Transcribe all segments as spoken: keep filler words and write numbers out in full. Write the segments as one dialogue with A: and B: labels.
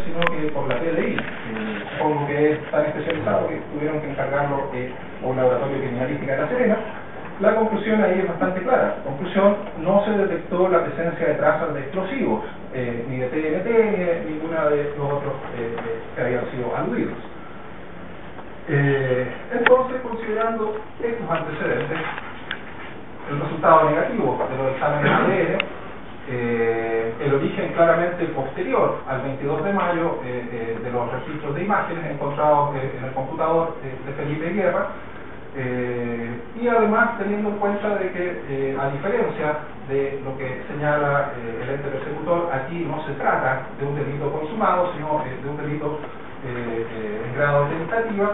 A: sino que por la P D I. Eh, supongo que es tan especializado que tuvieron que encargarlo eh, a un laboratorio de criminalística de La Serena. La conclusión ahí es bastante clara. Conclusión, no se detectó la presencia de trazas de explosivos, eh, ni de T N T, ni de ninguna de los otros eh, que habían sido aludidos. Eh, entonces, considerando estos antecedentes, el resultado negativo de los exámenes de A D N, eh, el origen claramente posterior al veintidós de mayo eh, eh, de los registros de imágenes encontrados eh, en el computador eh, de Felipe Guerra, eh, y además teniendo en cuenta de que, eh, a diferencia de lo que señala eh, el ente persecutor, aquí no se trata de un delito consumado, sino eh, de un delito eh, eh, en grado de tentativa.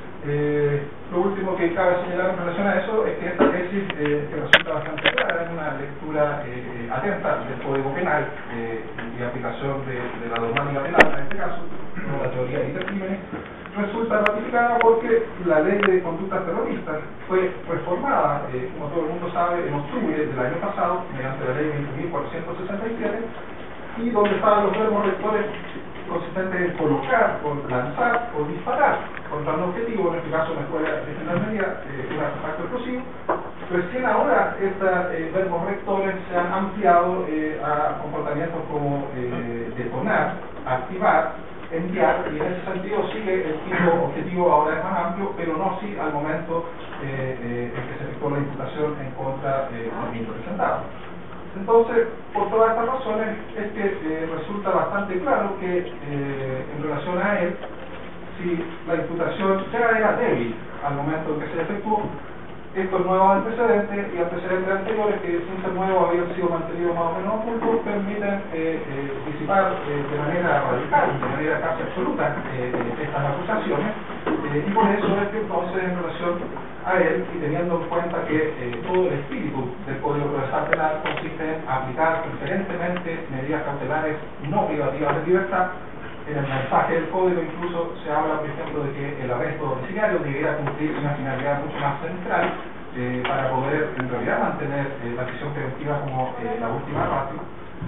A: Eh, lo último que cabe señalar en relación a eso es que esta tesis, eh, que resulta bastante clara, es una lectura eh, atenta del Código Penal eh, y aplicación de, de la dogmática penal, en este caso, no la teoría de intercrímenes, resulta ratificada porque la ley de conductas terroristas fue reformada, eh, como todo el mundo sabe, en octubre del año pasado, mediante la ley veinte mil cuatrocientos sesenta y siete, y donde estaban los verbos rectores consistentes en colocar, o lanzar o disparar contra un objetivo, en este caso una escuela de gendarmería, eh, un artefacto explosivo. Recién ahora estos eh, verbos rectores se han ampliado eh, a comportamientos como eh, detonar, activar, enviar, y en ese sentido sigue el tipo objetivo ahora es más amplio, pero no sí al momento eh, eh, en que se efectuó la imputación en contra eh, del mismo presentado. Entonces, por todas estas razones, es que eh, resulta bastante claro que eh, en relación a él, si la imputación ya era débil al momento en que se efectuó, estos nuevos antecedentes y antecedentes anteriores que sin ser nuevos habían sido mantenidos más o menos ocultos, permiten eh, eh, disipar eh, de manera radical, de manera casi absoluta, eh, eh, estas acusaciones, eh, y por eso es que entonces en relación a él, y teniendo en cuenta que eh, todo el espíritu del Código Procesal Penal consiste en aplicar preferentemente medidas cautelares no privativas de libertad. En el mensaje del código incluso se habla, por ejemplo, de que el arresto domiciliario debiera cumplir una finalidad mucho más central eh, para poder en realidad mantener eh, la prisión preventiva como eh, la última ratio.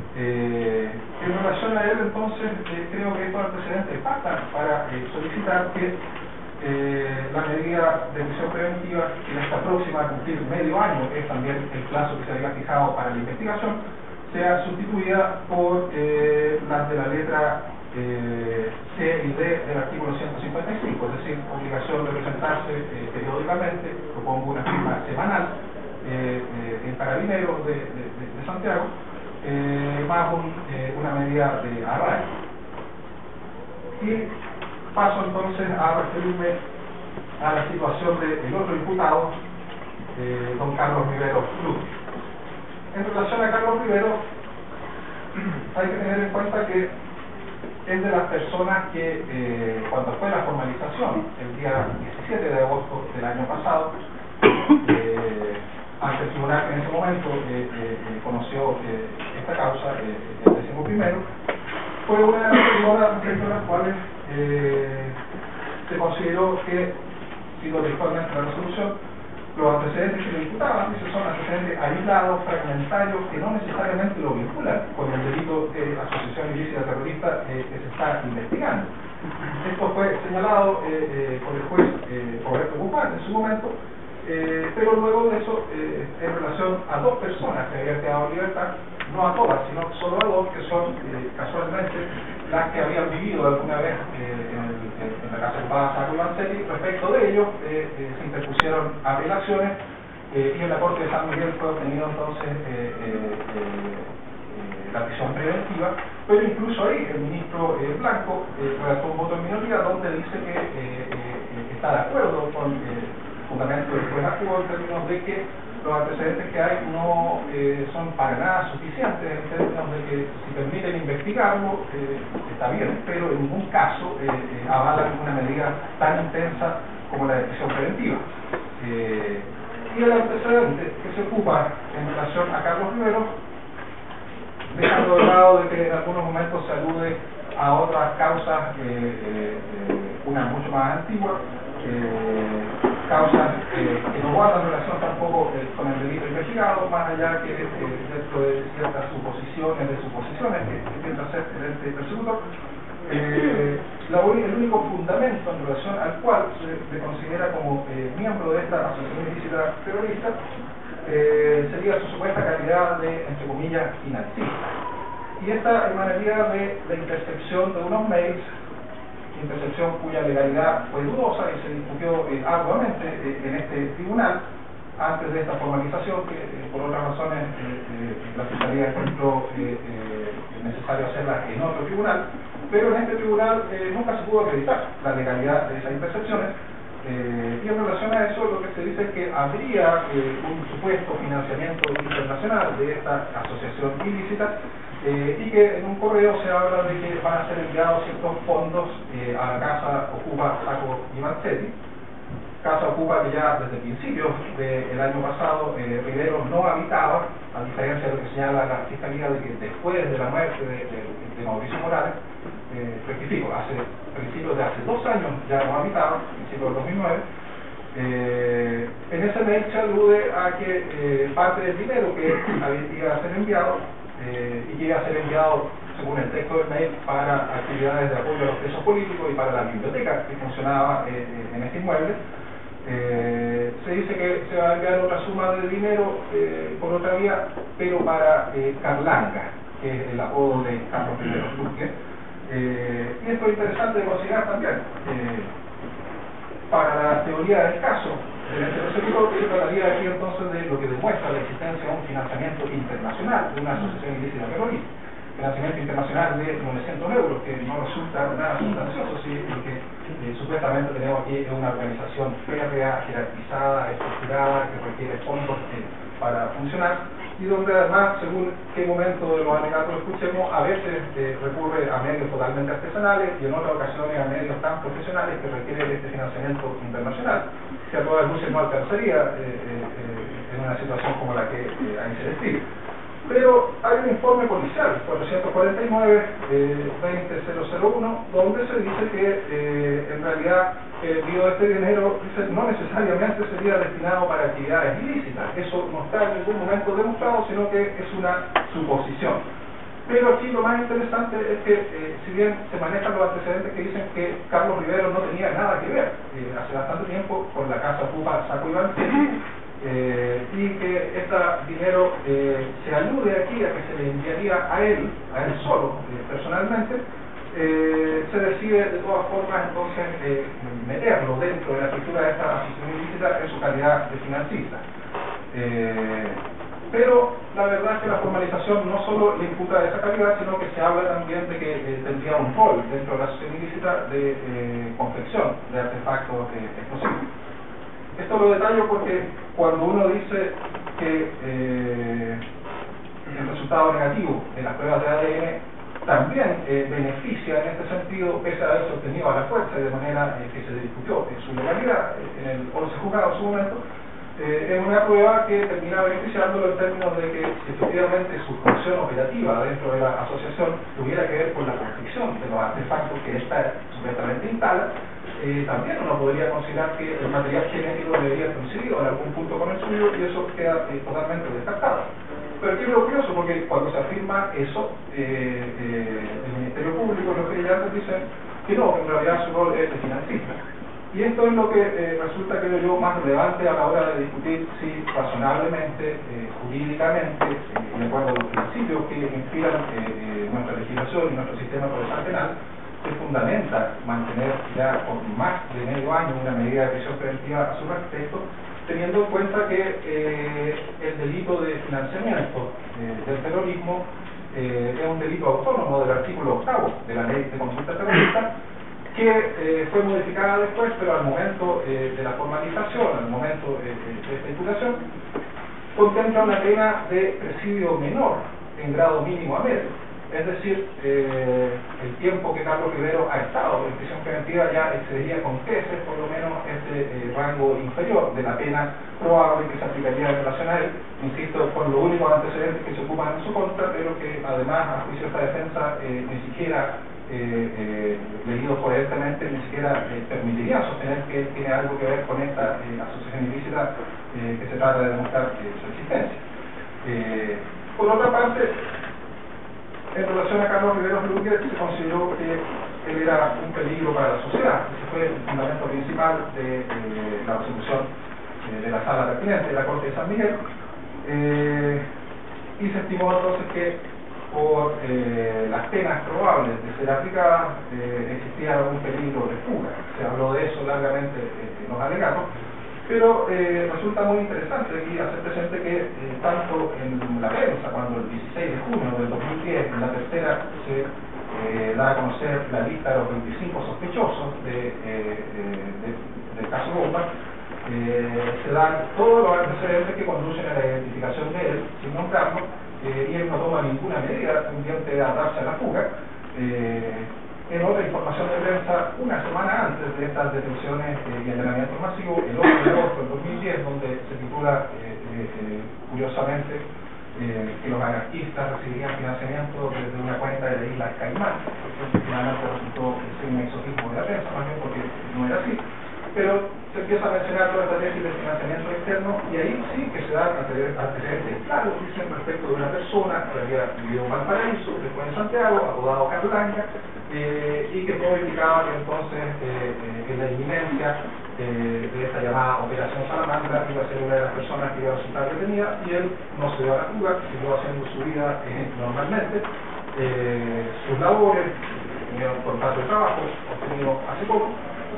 A: Eh, en relación a él, entonces, eh, creo que estos antecedentes bastan para eh, solicitar que eh, la medida de prisión preventiva, que ya está próxima a cumplir medio año, que es también el plazo que se había fijado para la investigación, sea sustituida por eh, las de la letra Eh, C y D del artículo ciento cincuenta y cinco, es decir, obligación de presentarse eh, periódicamente, propongo una firma semanal eh, eh, en Carabineros de, de, de, de Santiago, eh, más un, eh, una medida de arraigo. Y paso entonces a referirme a la situación del otro imputado, eh, don Carlos Rivero Cruz. En relación a Carlos Rivero, hay que tener en cuenta que es de las personas que, eh, cuando fue la formalización, el día diecisiete de agosto del año pasado, eh, ante el tribunal que en ese momento eh, eh, conoció eh, esta causa, eh, el décimo primero, fue una de las personas respecto a las cuales eh, se consideró que, cito textualmente la resolución, los antecedentes que lo imputaban, esos son antecedentes aislados, fragmentarios, que no necesariamente lo vinculan con el delito de asociación ilícita terrorista eh, que se está investigando. Esto fue señalado eh, eh, por el juez eh, Roberto Guzmán en su momento, eh, pero luego de eso, eh, en relación a dos personas que habían quedado en libertad, no a todas, sino solo a dos, que son eh, casualmente las que habían vivido alguna vez eh, en, el, en la casa ocupada Sacco Vanzetti. Respecto de ellos, eh, eh, se interpusieron apelaciones eh, y en la Corte de San Miguel fue obtenido entonces eh, eh, eh, la prisión preventiva, pero incluso ahí el ministro eh, Blanco eh, redactó un voto en minoría donde dice que eh, eh, está de acuerdo con el fundamento del juez actuó en términos de que los antecedentes que hay no eh, son para nada suficientes en términos de que si permiten investigarlo eh, está bien, pero en ningún caso eh, eh, avalan una medida tan intensa como la de prisión preventiva. Eh, y el antecedente que se ocupa en relación a Carlos Rivero, dejando de lado de que en algunos momentos se alude a otras causas, eh, eh, una mucho más antigua, eh, causas eh, que no guardan relación tampoco eh, con el delito investigado, más allá que eh, dentro de ciertas suposiciones, de suposiciones que, que intenta hacer el ente persecutor, Eh, la, el único fundamento en relación al cual se le considera como eh, miembro de esta asociación ilícita terrorista eh, sería su supuesta calidad de, entre comillas, financista. Y esta emanaría de la intercepción de unos mails, intercepción cuya legalidad fue dudosa y se discutió eh, arduamente eh, en este tribunal antes de esta formalización, que eh, por otras razones eh, eh, la Fiscalía encontró eh, eh, necesario hacerla en otro tribunal, pero en este tribunal eh, nunca se pudo acreditar la legalidad de esas intercepciones. Eh, y en relación a eso, lo que se dice es que habría eh, un supuesto financiamiento internacional de esta asociación ilícita, eh, y que en un correo se habla de que van a ser enviados ciertos fondos eh, a la casa Ocupa Sacco y Vanzetti. Casa Ocupa que ya desde principios del año pasado eh, Rivero no habitaba, a diferencia de lo que señala la Fiscalía de que después de la muerte de, de, de Mauricio Morales, eh, rectifico, hace principios de hace dos años ya no habitaba, principios del dos mil nueve. Eh, en ese mail se alude a que eh, parte del dinero que iba a ser enviado eh, y que iba a ser enviado, según el texto del mail, para actividades de apoyo a los presos políticos y para la biblioteca que funcionaba eh, en este inmueble. Eh, se dice que se va a enviar otra suma de dinero eh, por otra vía, pero para eh, Carlanga, que es el apodo de Carlos Rivero Duque. Eh, y esto es interesante de considerar también. Eh, para la teoría del caso, del este perseguidor, se trataría aquí entonces de lo que demuestra la existencia de un financiamiento internacional de una asociación ilícita terrorista. Financiamiento internacional de novecientos euros, que no resulta nada sustancioso, ¿sí? Lo que eh, supuestamente tenemos aquí es una organización férrea, jerarquizada, estructurada, que requiere fondos eh, para funcionar, y donde además, según qué momento de los alegatos escuchemos, a veces eh, recurre a medios totalmente artesanales y en otras ocasiones a medios tan profesionales que requieren este financiamiento internacional, que a todas luces no alcanzaría eh, eh, eh, en una situación como la que eh, ahí se describe. Pero hay un informe policial, cuatrocientos cuarenta y nueve veinte cero cero uno, donde se dice que eh, en realidad el envío de este dinero dice, no necesariamente sería destinado para actividades ilícitas. Eso no está en ningún momento demostrado, sino que es una suposición. Pero aquí lo más interesante es que, eh, si bien se manejan los antecedentes que dicen que Carlos Rivero no tenía nada que ver eh, hace bastante tiempo con la casa Ocupa Sacco y Vanzetti, Eh, y que este dinero eh, se alude aquí a que se le enviaría a él, a él solo, eh, personalmente, eh, se decide de todas formas entonces eh, meterlo dentro de la estructura de esta asociación ilícita en su calidad de financista. Eh, pero la verdad es que la formalización no solo le imputa esa calidad, sino que se habla también de que eh, tendría un rol dentro de la asociación ilícita de eh, confección de artefactos eh, explosivos. Esto lo detallo porque cuando uno dice que eh, el resultado negativo de las pruebas de A D N también eh, beneficia en este sentido, pese a haberse obtenido a la fuerza y de manera eh, que se discutió en su legalidad, eh, en el once juzgado en su momento, eh, es una prueba que termina beneficiándolo en términos de que si efectivamente su función operativa dentro de la asociación tuviera que ver con la confección de los artefactos que esta supuestamente instala, Eh, también uno podría considerar que el material genético debería coincidir en algún punto con el suyo y eso queda eh, totalmente descartado. Pero aquí es lo curioso, porque cuando se afirma eso, eh, eh, el Ministerio Público, los querellantes dicen que no, que en realidad su rol es de financista. Y esto es lo que eh, resulta, creo yo, más relevante a la hora de discutir si razonablemente, eh, jurídicamente, eh, de acuerdo a los principios que inspiran eh, nuestra legislación y nuestro sistema procesal penal, se fundamenta mantener ya por más de medio año una medida de prisión preventiva a su respecto, teniendo en cuenta que eh, el delito de financiamiento eh, del terrorismo eh, es un delito autónomo del artículo octavo de la ley de consulta terrorista, que eh, fue modificada después, pero al momento eh, de la formalización, al momento eh, de esta imputación, contempla una pena de presidio menor en grado mínimo a medio. Es decir, eh, el tiempo que Carlos Rivero ha estado en prisión preventiva ya excedería con creces por lo menos este eh, rango inferior de la pena probable que se aplicaría en relación a él, insisto, con los únicos antecedentes que se ocupan en su contra, pero que además a juicio de esta defensa eh, ni siquiera eh, eh, leídos coherentemente, ni siquiera eh, permitirían sostener que él tiene algo que ver con esta eh, asociación ilícita eh, que se trata de demostrar eh, su existencia. Eh, por otra parte, En relación a Carlos Riveros Luque, se consideró que él era un peligro para la sociedad. Ese fue el fundamento principal de eh, la resolución eh, de la sala pertinente de la Corte de San Miguel. Eh, y se estimó entonces que por eh, las penas probables de ser aplicadas eh, existía un peligro de fuga. Se habló de eso largamente eh, en los alegatos, pero eh, resulta muy interesante aquí hacer presente que eh, tanto en la prensa, cuando el dieciséis de junio del dos mil diez, en la tercera, se eh, da a conocer la lista de los veinticinco sospechosos de, eh, de, del caso Bomba, eh, se dan todos los antecedentes que conducen a la identificación de él, sin nombrarlo, eh, y él no toma ninguna medida tendiente a darse a la fuga. Eh, en otra información de prensa, una semana antes de estas detenciones eh, y allanamientos masivos, el ocho de agosto del dos mil diez, donde se titula, eh, eh, curiosamente, eh, que los anarquistas recibirían financiamiento desde una cuenta de la isla Caimán, que finalmente resultó ser un exotismo de la prensa, más bien porque no era así, pero se empieza a mencionar toda esta tesis de financiamiento externo, y ahí sí que se dan antecedentes claros, dicen, respecto de una persona que había vivido en Valparaíso, después en Santiago, apodado Carlanga, eh, y que todo indicaba que entonces eh, eh, en la inminencia eh, de esta llamada Operación Salamandra iba a ser una de las personas que iba a resultar detenida, y él no se dio a la fuga, siguió haciendo su vida eh, normalmente, eh, sus labores, tenía un contrato de trabajo obtenido hace poco,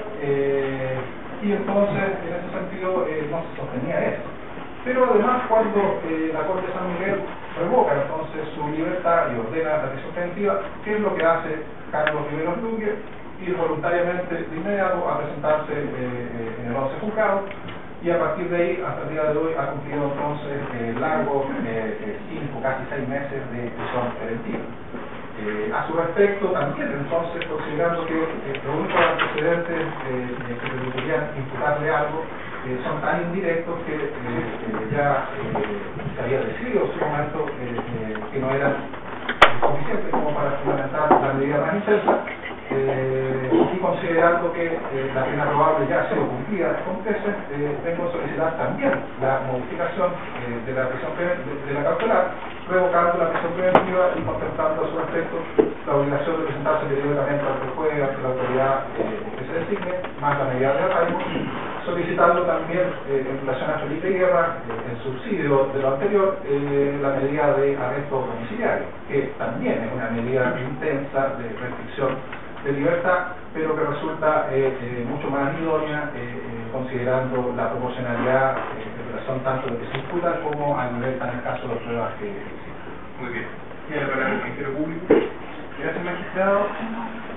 A: eh, y entonces en ese sentido eh, no se sostenía esto. Pero además, cuando eh, la Corte de San Miguel revoca entonces su libertad y ordena la prisión preventiva, ¿qué es lo que hace Carlos Riveros Luque? Ir voluntariamente de inmediato a presentarse eh, en el once juzgado, y a partir de ahí, hasta el día de hoy, ha cumplido entonces eh, largos eh, cinco, casi seis meses de prisión preventiva. Eh, a su respecto, también, entonces, considerando que eh, los únicos antecedentes eh, que permitirían imputarle algo eh, son tan indirectos que eh, eh, ya eh, se había decidido en su momento eh, eh, que no eran suficientes como para fundamentar la medida más intensa, eh, y considerando que eh, la pena probable ya ha sido cumplida con creces, eh, vengo a solicitar también la modificación eh, de la prisión de, de la cautelar, revocando la prisión preventiva y contemplando a su respecto la obligación de presentarse periódicamente ante el juez, ante la autoridad eh, que se designe, más la medida de arraigo, solicitando también, eh, en relación a Felipe Guerra, eh, el subsidio de lo anterior, eh, la medida de arresto domiciliario, que también es una medida intensa de restricción de libertad, pero que resulta eh, eh, mucho más idónea, eh, eh, considerando la proporcionalidad eh, en relación tanto de lo que se imputa como al nivel tan escaso de pruebas que existen.
B: Muy bien. Tiene la palabra el Ministerio Público.
C: Gracias, magistrado.